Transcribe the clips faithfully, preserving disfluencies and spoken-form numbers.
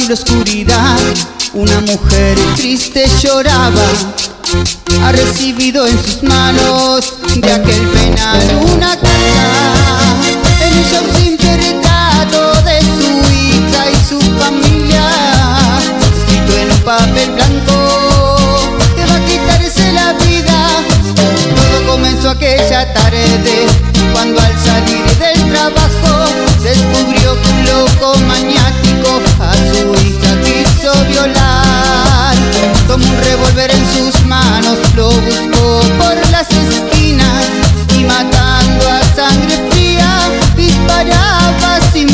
horrible oscuridad, una mujer triste lloraba. Ha recibido en sus manos de aquel penal una carta. En ella un simple retrato de su hija y su familia, escrito en un papel blanco que va a quitarse la vida. Todo comenzó aquella tarde, cuando al salir del trabajo descubrió que un loco maniático a su hija quiso violar. Tomó un revólver en sus manos, lo buscó por las esquinas y matando a sangre fría disparaba sin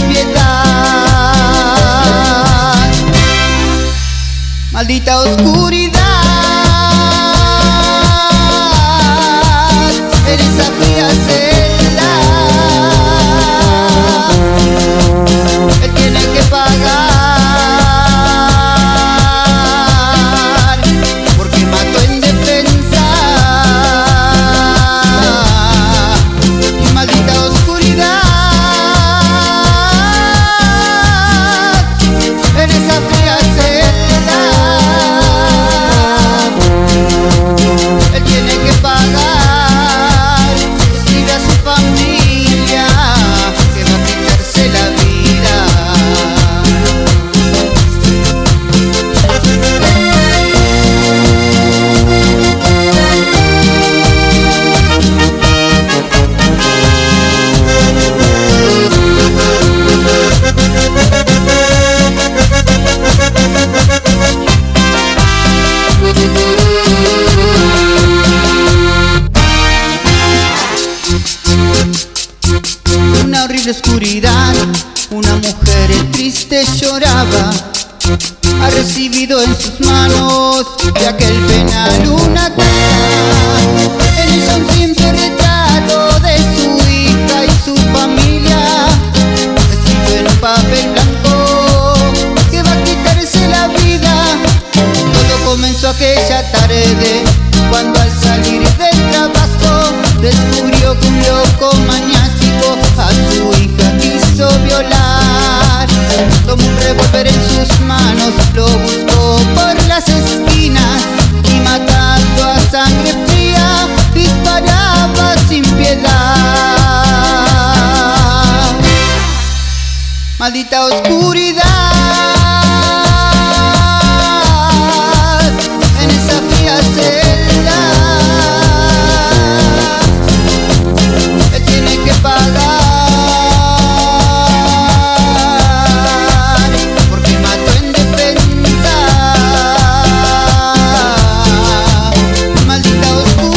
piedad. Maldita oscuridad en esa fría celda. Él tiene que pagar porque mató en defensa. Maldita oscuridad en esa fría celda. Él tiene que pagar, escribe a su familia que va a quitarse la vida. Una horrible oscuridad, una mujer triste lloraba. Ha recibido en sus manos de aquel penal una carta. En ella un simple retrato de su hija y su familia, escrito en un papel blanco que va a quitarse la vida. Todo comenzó aquella tarde, cuando al salir del trabajo descubrió que un loco maniático a su hija quiso violar. Tomó un revólver en sus manos, lo buscó por las esquinas y matando a sangre fría disparaba sin piedad. Maldita oscuridad en esa fría celda. Él tiene que pagar porque mató en defensa. Maldita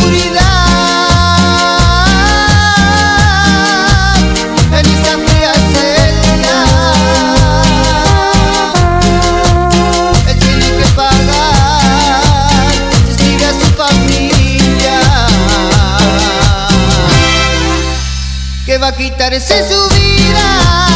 oscuridad en esa fría celda. Él tiene que pagar, escribe a su familia que va a quitarse su vida.